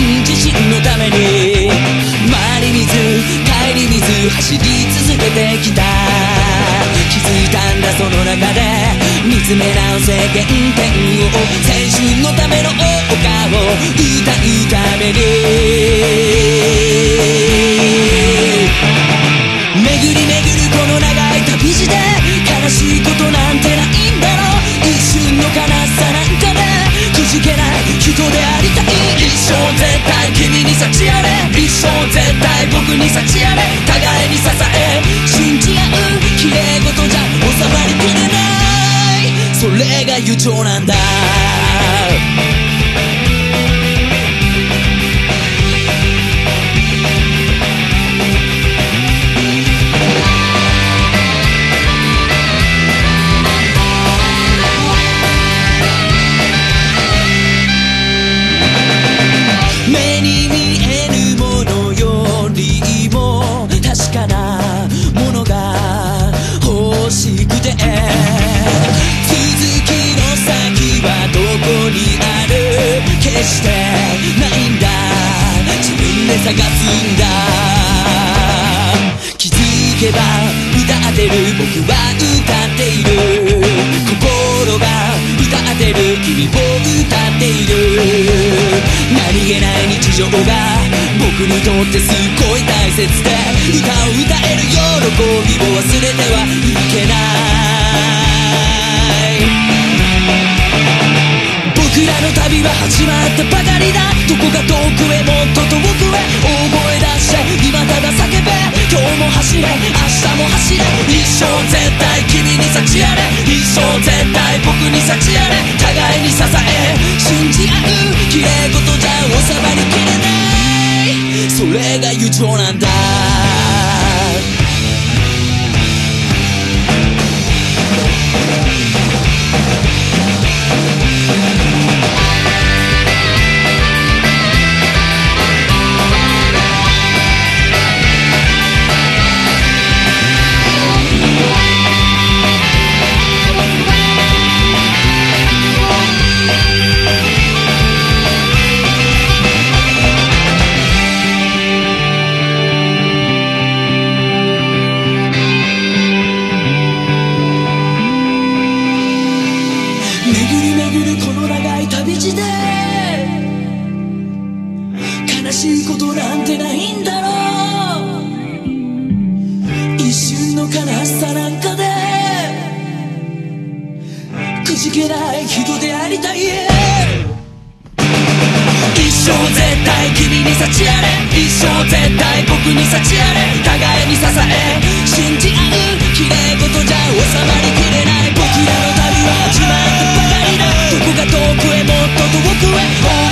自身のために回り水帰り水走り続けてきた。気づいたんだその中で見つめ直せ原点を、青春のための謳歌を歌うために巡り巡るこの長い旅路で悲しいことなんてないんだろう。一瞬の悲しさなんかでくじけない人でありたい。一生絶対君に幸あれ、一生絶対僕に幸あれ、互いに支え信じ合う綺麗事じゃ収まりきれない、それが友情なんだ。目に見えぬものよりも確かなものが欲しくて、続きの先はどこにある、決してないんだ、自分で探すんだ。気づけば歌ってる僕は歌っている、心が歌ってる君を歌っている。何気ない日常が僕にとってすごい大切で、歌を歌える喜びを忘れてはいけない。僕らの旅は始まったばかりだ、どこか遠くへもっと遠くへ大声出して今ただ叫べ、今日も走れ明日も走れ、一生絶対君に幸あれ、一生絶対僕に幸あれ、互いに支え信じ合う綺麗事じゃ収まりきれない、それが友情なんだ。悲しいことなんてないんだろう、一瞬の悲しさなんかでくじけない人でありたい。一生絶対君に幸あれ、一生絶対僕に幸あれ、互いに支え信じ合う綺麗事じゃ収まりきれない。僕らの旅は始まったばかりだ、どこか遠くへもっと遠くへ